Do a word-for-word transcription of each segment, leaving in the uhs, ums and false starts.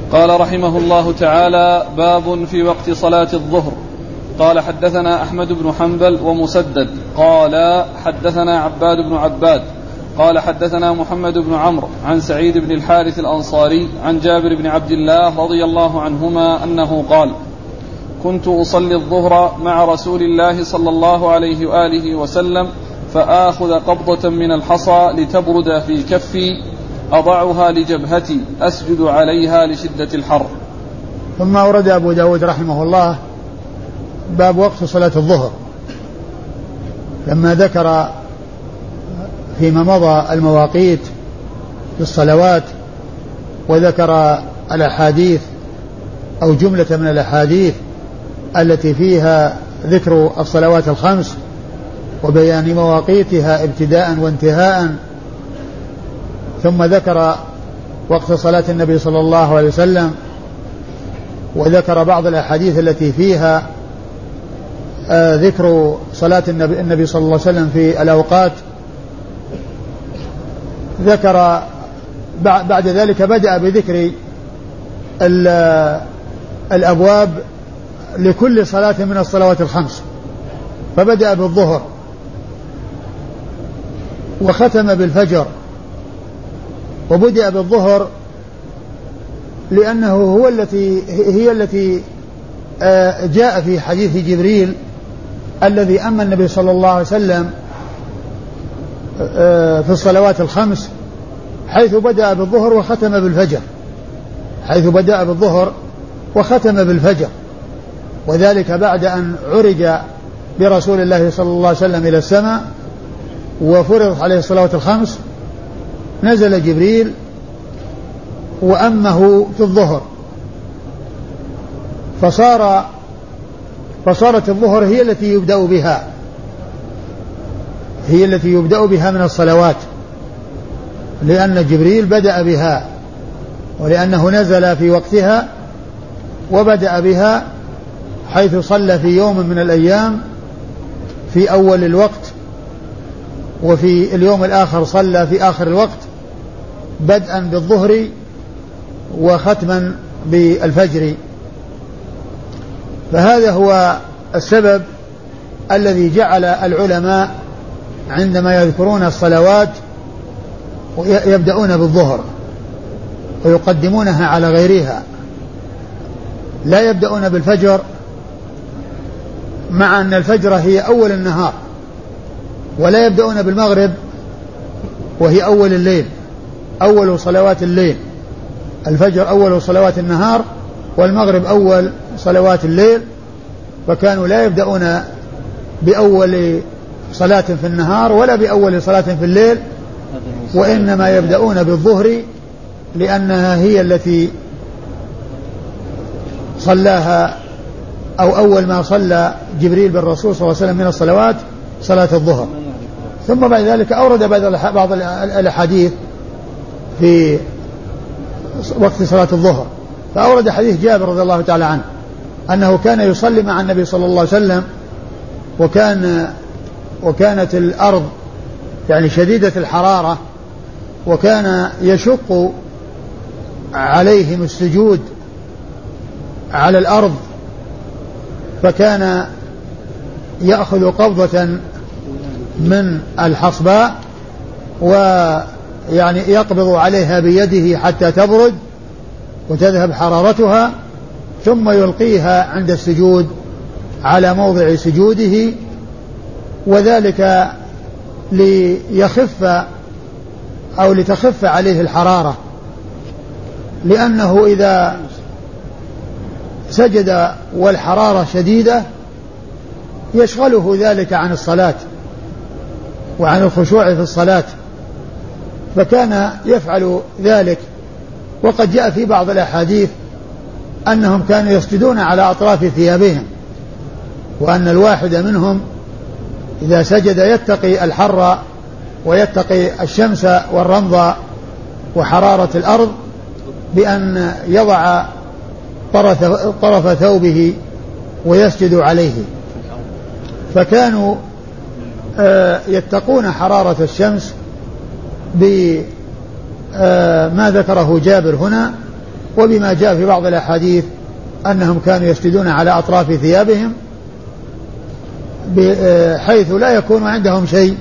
قال رحمه الله تعالى: باب في وقت صلاة الظهر. قال: حدثنا أحمد بن حنبل ومسدد قال حدثنا عباد بن عباد قال حدثنا محمد بن عمرو عن سعيد بن الحارث الأنصاري عن جابر بن عبد الله رضي الله عنهما أنه قال: كنت أصلي الظهر مع رسول الله صلى الله عليه وآله وسلم فآخذ قبضة من الحصى لتبرد في كفي أضعها لجبهتي أسجد عليها لشدة الحر. ثم أورد أبو داود رحمه الله باب وقت صلاة الظهر، لما ذكر فيما مضى المواقيت في الصلوات وذكر الأحاديث أو جملة من الأحاديث التي فيها ذكر الصلوات الخمس وبيان مواقيتها ابتداء وانتهاء، ثم ذكر وقت صلاة النبي صلى الله عليه وسلم وذكر بعض الأحاديث التي فيها آه ذكر صلاة النبي, النبي صلى الله عليه وسلم في الأوقات. ذكر بعد ذلك بدأ بذكر الأبواب لكل صلاة من الصلوات الخمس، فبدأ بالظهر وختم بالفجر. وبدأ بالظهر لأنه هو التي هي التي جاء في حديث جبريل الذي أما النبي صلى الله عليه وسلم في الصلوات الخمس، حيث بدأ بالظهر وختم بالفجر حيث بدأ بالظهر وختم بالفجر وذلك بعد أن عرج برسول الله صلى الله عليه وسلم إلى السماء وفرض عليه الصلوات الخمس، نزل جبريل وأمه في الظهر، فصار فصارت الظهر هي التي يبدأ بها هي التي يبدأ بها من الصلوات، لأن جبريل بدأ بها ولأنه نزل في وقتها وبدأ بها، حيث صلى في يوم من الأيام في أول الوقت، وفي اليوم الآخر صلى في آخر الوقت، بدءا بالظهر وختما بالفجر. فهذا هو السبب الذي جعل العلماء عندما يذكرون الصلوات يبدأون بالظهر ويقدمونها على غيرها، لا يبدأون بالفجر، مع أن الفجر هي أول النهار، ولا يبدأون بالمغرب وهي أول الليل، أول صلوات الليل. الفجر أول صلوات النهار والمغرب أول صلوات الليل، فكانوا لا يبدأون بأول صلاة في النهار ولا بأول صلاة في الليل، وإنما يبدأون بالظهر لأنها هي التي صلاها أو أول ما صلى جبريل بالرسول صلى الله عليه وسلم من الصلوات صلاة الظهر. ثم بعد ذلك أورد بعض الأحاديث في وقت صلاة الظهر، فأورد حديث جابر رضي الله تعالى عنه أنه كان يصلي مع النبي صلى الله عليه وسلم، وكان وكانت الأرض يعني شديدة الحرارة، وكان يشق عليهم السجود على الأرض، فكان يأخذ قبضة من الحصباء ويعني يقبض عليها بيده حتى تبرد وتذهب حرارتها، ثم يلقيها عند السجود على موضع سجوده، وذلك ليخف أو لتخف عليه الحرارة، لأنه إذا سجد والحرارة شديدة يشغله ذلك عن الصلاة وعن الخشوع في الصلاة، فكان يفعل ذلك. وقد جاء في بعض الأحاديث أنهم كانوا يسجدون على أطراف ثيابهم، وأن الواحد منهم إذا سجد يتقي الحر ويتقي الشمس والرمض وحرارة الأرض بأن يضع طرف, طرف ثوبه ويسجد عليه. فكانوا يتقون حرارة الشمس بما ذكره جابر هنا، وبما جاء في بعض الأحاديث أنهم كانوا يسجدون على أطراف ثيابهم بحيث لا يكون عندهم شيء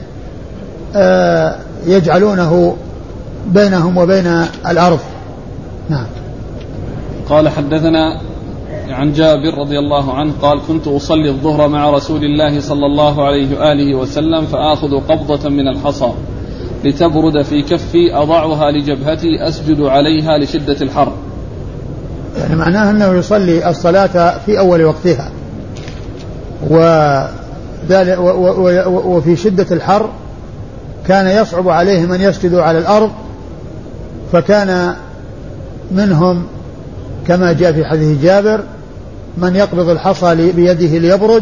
يجعلونه بينهم وبين الأرض. نعم. قال حدثنا عن جابر رضي الله عنه قال كنت أصلي الظهر مع رسول الله صلى الله عليه وآله وسلم فآخذ قبضة من الحصى لتبرد في كفي أضعها لجبهتي أسجد عليها لشدة الحر. يعني معناه أنه يصلي الصلاة في أول وقتها وفي شدة الحر كان يصعب عليهم أن يسجدوا على الأرض، فكان منهم كما جاء في حديث جابر من يقبض الحصى بيده ليبرد،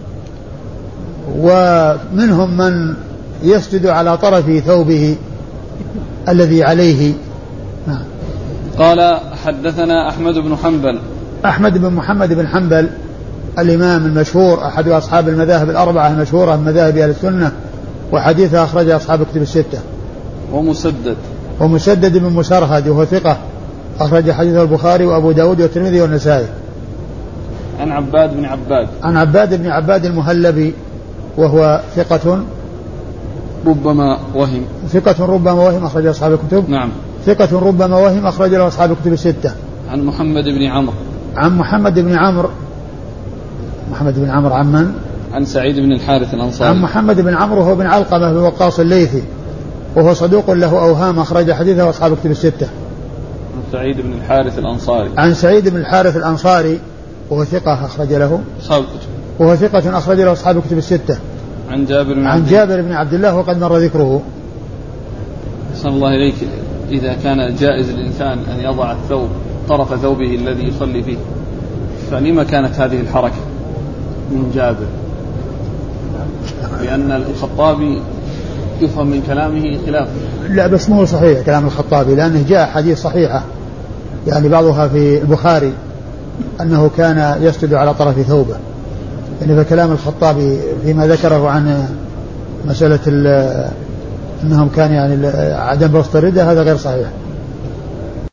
ومنهم من يسجد على طرف ثوبه الذي عليه. نعم. قال حدثنا أحمد بن حنبل. أحمد بن محمد بن حنبل الإمام المشهور أحد أصحاب المذاهب الأربعة المشهورة من مذاهب أهل السنة، وحديثه أخرج أصحاب الكتب الستة. ومسدد ومسدد بن مسرهد وهو ثقة أخرج حديثه البخاري وأبو داود والترمذي والنسائي. عن عباد بن عباد. عن عباد بن عباد المهلبي وهو ثقة ربما وهم. ثقة ربما وهم أخرج أصحاب الكتب. نعم. ثقة ربما وهم أخرج له أصحاب الكتب الستة. عن محمد بن عمرو. عن محمد بن عمرو. محمد بن عمرو عن من؟ عن سعيد بن الحارث الأنصاري. عن محمد بن عمرو هو بن علقمة بن وقاص الليثي وهو صدوق له أوهام أخرج حديثه أصحاب الكتب الستة. عن سعيد بن الحارث الأنصاري. عن سعيد بن الحارث الأنصاري وهو ثقة أخرج له أصحاب الكتب. وهو ثقة أخرج له أصحاب الكتب الستة. عن جابر بن عن جابر بن عبد الله وقد مر ذكره. أحسن الله إليك، إذا كان جائز للإنسان أن يضع الثوب طرف ثوبه الذي يصلي فيه، فلما كانت هذه الحركة من جابر؟ لأن الخطابي يفهم من كلامه خلاف. لا بس مو صحيح كلام الخطابي، لأنه جاء حديث صحيحة يعني بعضها في البخاري أنه كان يسجد على طرف ثوبه، يعني فكلام الخطابي فيما ذكره عن مسألة أنهم كان يعني عدم بسط الردة هذا غير صحيح.